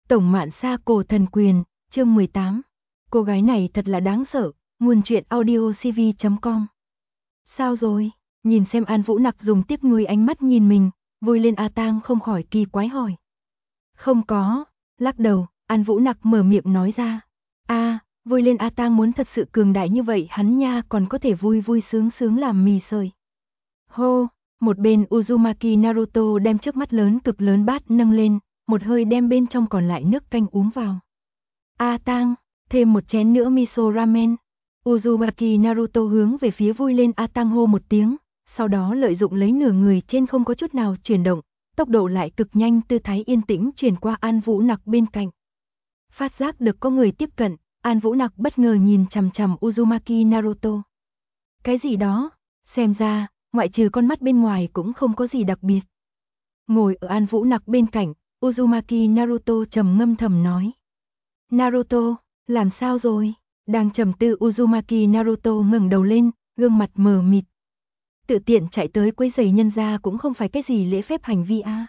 Tổng Mạn Sa Cổ Thần Quyền, chương 18. Cô gái này thật là đáng sợ, nguồn chuyện audiocv.com. Sao rồi? Nhìn xem An Vũ Nặc dùng tiếc nuối ánh mắt nhìn mình, Vui Lên A Tang không khỏi kỳ quái hỏi. Không có, lắc đầu, An Vũ Nặc mở miệng nói ra. Vui Lên A Tang muốn thật sự cường đại như vậy hắn nha còn có thể vui vui sướng sướng làm mì sợi. Hô, một bên Uzumaki Naruto đem trước mắt lớn cực lớn bát nâng lên, một hơi đem bên trong còn lại nước canh uống vào. A Tang, thêm một chén nữa miso ramen. Uzumaki Naruto hướng về phía Vui Lên A Tang hô một tiếng, sau đó lợi dụng lấy nửa người trên không có chút nào chuyển động, tốc độ lại cực nhanh tư thái yên tĩnh chuyển qua An Vũ Nặc bên cạnh. Phát giác được có người tiếp cận, An Vũ Nặc bất ngờ nhìn chằm chằm Uzumaki Naruto. Cái gì đó, xem ra, ngoại trừ con mắt bên ngoài cũng không có gì đặc biệt. Ngồi ở An Vũ Nặc bên cạnh, Uzumaki Naruto trầm ngâm thầm nói. Naruto, làm sao rồi? Đang trầm tư Uzumaki Naruto ngẩng đầu lên, gương mặt mờ mịt. Tự tiện chạy tới quấy rầy nhân gia cũng không phải cái gì lễ phép hành vi a.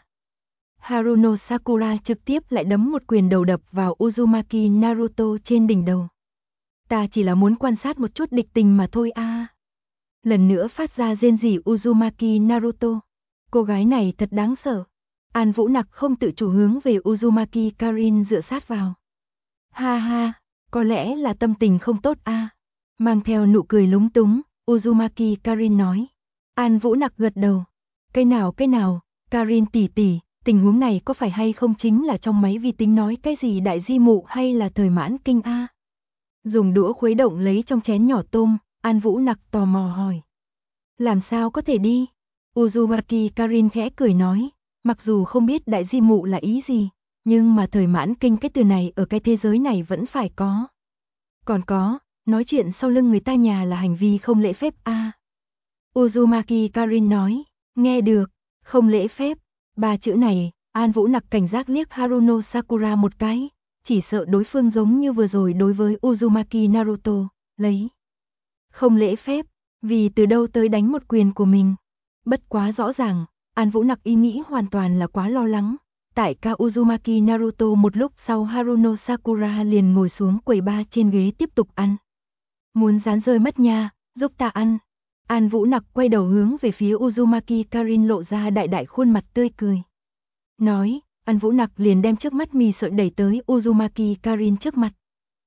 Haruno Sakura trực tiếp lại đấm một quyền đầu đập vào Uzumaki Naruto trên đỉnh đầu. Ta chỉ là muốn quan sát một chút địch tình mà thôi a. Lần nữa phát ra rên rỉ Uzumaki Naruto. Cô gái này thật đáng sợ. An Vũ Nặc không tự chủ hướng về Uzumaki Karin dựa sát vào. Ha ha, có lẽ là tâm tình không tốt a. Mang theo nụ cười lúng túng, Uzumaki Karin nói. An Vũ Nặc gật đầu. Cái nào, Karin tỷ tỷ, tình huống này có phải hay không chính là trong máy vi tính nói cái gì đại di mụ hay là thời mãn kinh a? Dùng đũa khuấy động lấy trong chén nhỏ tôm, An Vũ Nặc tò mò hỏi. Làm sao có thể đi? Uzumaki Karin khẽ cười nói, mặc dù không biết đại di mụ là ý gì, nhưng mà thời mãn kinh cái từ này ở cái thế giới này vẫn phải có. Còn có, nói chuyện sau lưng người ta nhà là hành vi không lễ phép a. Uzumaki Karin nói, nghe được, không lễ phép, ba chữ này, An Vũ Nặc cảnh giác liếc Haruno Sakura một cái, chỉ sợ đối phương giống như vừa rồi đối với Uzumaki Naruto, lấy không lễ phép, vì từ đâu tới đánh một quyền của mình. Bất quá rõ ràng, An Vũ Nặc ý nghĩ hoàn toàn là quá lo lắng. Tại ca Uzumaki Naruto một lúc sau Haruno Sakura liền ngồi xuống quầy ba trên ghế tiếp tục ăn. Muốn rán rơi mất nha, giúp ta ăn. An Vũ Nặc quay đầu hướng về phía Uzumaki Karin lộ ra đại đại khuôn mặt tươi cười. Nói, An Vũ Nặc liền đem trước mắt mì sợi đẩy tới Uzumaki Karin trước mặt.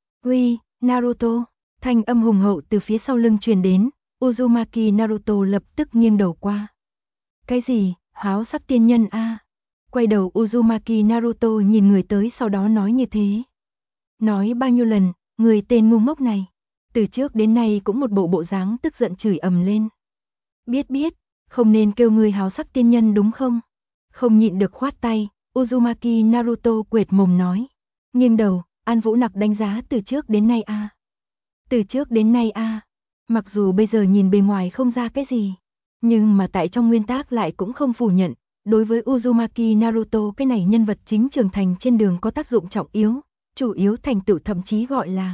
Uy, Naruto, thanh âm hùng hậu từ phía sau lưng truyền đến, Uzumaki Naruto lập tức nghiêng đầu qua. Cái gì, háo sắc tiên nhân a? Quay đầu Uzumaki Naruto nhìn người tới sau đó nói như thế. Nói bao nhiêu lần, người tên ngu ngốc này. Từ trước đến nay cũng một bộ dáng tức giận chửi ầm lên. Biết, không nên kêu người háo sắc tiên nhân đúng không? Không nhịn được khoát tay, Uzumaki Naruto quệt mồm nói. Nghiêng đầu, An Vũ Nặc đánh giá từ trước đến nay a. Từ trước đến nay a. Mặc dù bây giờ nhìn bề ngoài không ra cái gì, nhưng mà tại trong nguyên tắc lại cũng không phủ nhận, đối với Uzumaki Naruto cái này nhân vật chính trưởng thành trên đường có tác dụng trọng yếu, chủ yếu thành tựu thậm chí gọi là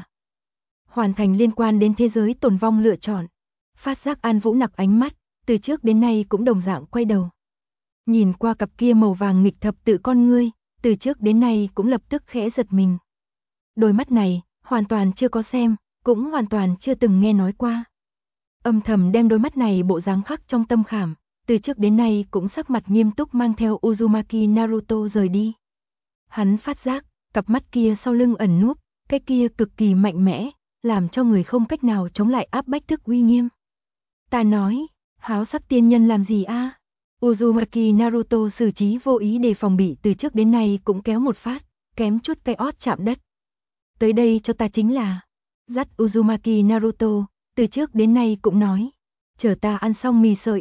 hoàn thành liên quan đến thế giới tồn vong lựa chọn. Phát giác An Vũ Nặc ánh mắt, từ trước đến nay cũng đồng dạng quay đầu. Nhìn qua cặp kia màu vàng nghịch thập tự con ngươi, từ trước đến nay cũng lập tức khẽ giật mình. Đôi mắt này, hoàn toàn chưa có xem, cũng hoàn toàn chưa từng nghe nói qua. Âm thầm đem đôi mắt này bộ dáng khắc trong tâm khảm, từ trước đến nay cũng sắc mặt nghiêm túc mang theo Uzumaki Naruto rời đi. Hắn phát giác, cặp mắt kia sau lưng ẩn núp, cái kia cực kỳ mạnh mẽ, làm cho người không cách nào chống lại áp bách thức uy nghiêm. Ta nói, háo sắc tiên nhân làm gì a? Uzumaki Naruto xử trí vô ý để phòng bị từ trước đến nay cũng kéo một phát, kém chút cái ót chạm đất. Tới đây cho ta chính là, dắt Uzumaki Naruto, từ trước đến nay cũng nói, chờ ta ăn xong mì sợi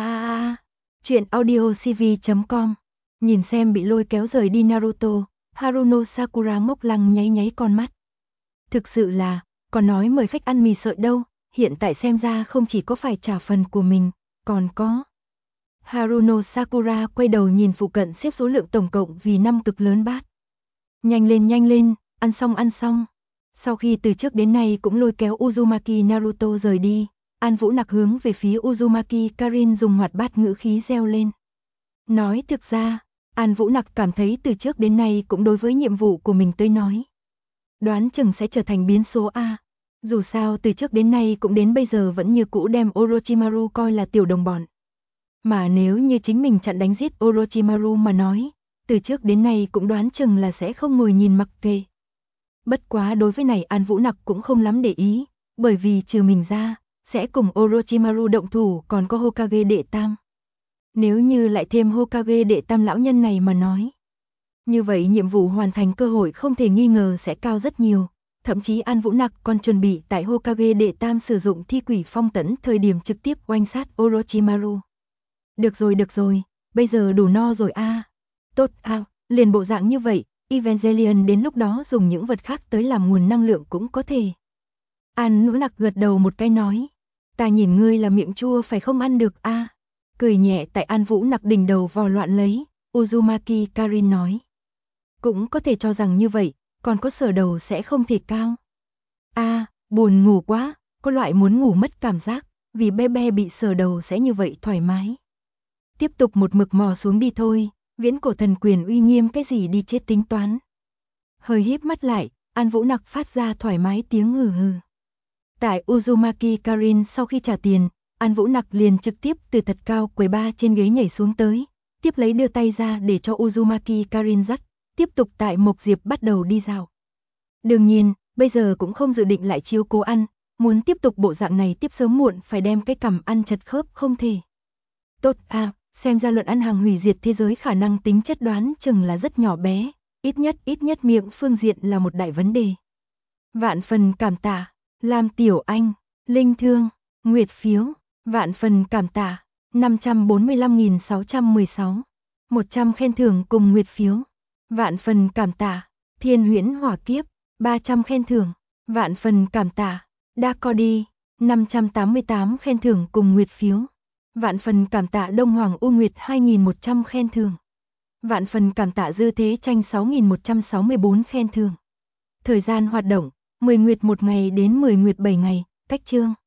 Chuyện audiocv.com. Nhìn xem bị lôi kéo rời đi Naruto, Haruno Sakura ngốc lăng nháy con mắt. Thực sự là, còn nói mời khách ăn mì sợi đâu, hiện tại xem ra không chỉ có phải trả phần của mình, còn có. Haruno Sakura quay đầu nhìn phụ cận xếp số lượng tổng cộng vì 5 cực lớn bát. Nhanh lên, ăn xong. Sau khi từ trước đến nay cũng lôi kéo Uzumaki Naruto rời đi, An Vũ Nặc hướng về phía Uzumaki Karin dùng hoạt bát ngữ khí reo lên. Nói thực ra, An Vũ Nặc cảm thấy từ trước đến nay cũng đối với nhiệm vụ của mình tới nói. Đoán chừng sẽ trở thành biến số A. Dù sao từ trước đến nay cũng đến bây giờ vẫn như cũ đem Orochimaru coi là tiểu đồng bọn. Mà nếu như chính mình chặn đánh giết Orochimaru mà nói, từ trước đến nay cũng đoán chừng là sẽ không ngồi nhìn mặc kệ. Bất quá đối với này An Vũ Nặc cũng không lắm để ý, bởi vì trừ mình ra, sẽ cùng Orochimaru động thủ còn có Hokage đệ tam. Nếu như lại thêm Hokage đệ tam lão nhân này mà nói, như vậy nhiệm vụ hoàn thành cơ hội không thể nghi ngờ sẽ cao rất nhiều. Thậm chí An Vũ Nặc còn chuẩn bị tại Hokage đệ tam sử dụng thi quỷ phong tấn thời điểm trực tiếp oanh sát Orochimaru. Được rồi, bây giờ đủ no rồi a. Tốt a, liền bộ dạng như vậy, Evangelion đến lúc đó dùng những vật khác tới làm nguồn năng lượng cũng có thể. An Vũ Nặc gật đầu một cái nói, ta nhìn ngươi là miệng chua phải không ăn được a. Cười nhẹ tại An Vũ Nặc đỉnh đầu vò loạn lấy, Uzumaki Karin nói. Cũng có thể cho rằng như vậy, còn có sở đầu sẽ không thể cao. Buồn ngủ quá, có loại muốn ngủ mất cảm giác, vì bé bị sở đầu sẽ như vậy thoải mái. Tiếp tục một mực mò xuống đi thôi, viễn cổ thần quyền uy nghiêm cái gì đi chết tính toán. Hơi híp mắt lại, An Vũ Nặc phát ra thoải mái tiếng hừ hừ. Tại Uzumaki Karin sau khi trả tiền, An Vũ Nặc liền trực tiếp từ thật cao quầy bar trên ghế nhảy xuống tới, tiếp lấy đưa tay ra để cho Uzumaki Karin dắt, tiếp tục tại Mộc Diệp bắt đầu đi dạo. Đương nhiên, bây giờ cũng không dự định lại chiếu cố ăn, muốn tiếp tục bộ dạng này tiếp sớm muộn phải đem cái cằm ăn chật khớp không thể. Tốt xem ra luận ăn hàng hủy diệt thế giới khả năng tính chất đoán chừng là rất nhỏ bé, ít nhất miệng phương diện là một đại vấn đề. Vạn phần cảm tạ, Lam Tiểu Anh, Linh Thương, Nguyệt Phiếu, vạn phần cảm tạ, 545.616, 100 khen thưởng cùng Nguyệt Phiếu, vạn phần cảm tạ, Thiên Huyễn Hỏa Kiếp, 300 khen thưởng, vạn phần cảm tạ, Dakodi, 588 khen thưởng cùng Nguyệt Phiếu, vạn phần cảm tạ Đông Hoàng U Nguyệt 2.100 khen thưởng, vạn phần cảm tạ Dư Thế Tranh 6.164 khen thưởng. Thời gian hoạt động, 10 nguyệt 1 ngày đến 10 nguyệt 7 ngày, cách chương.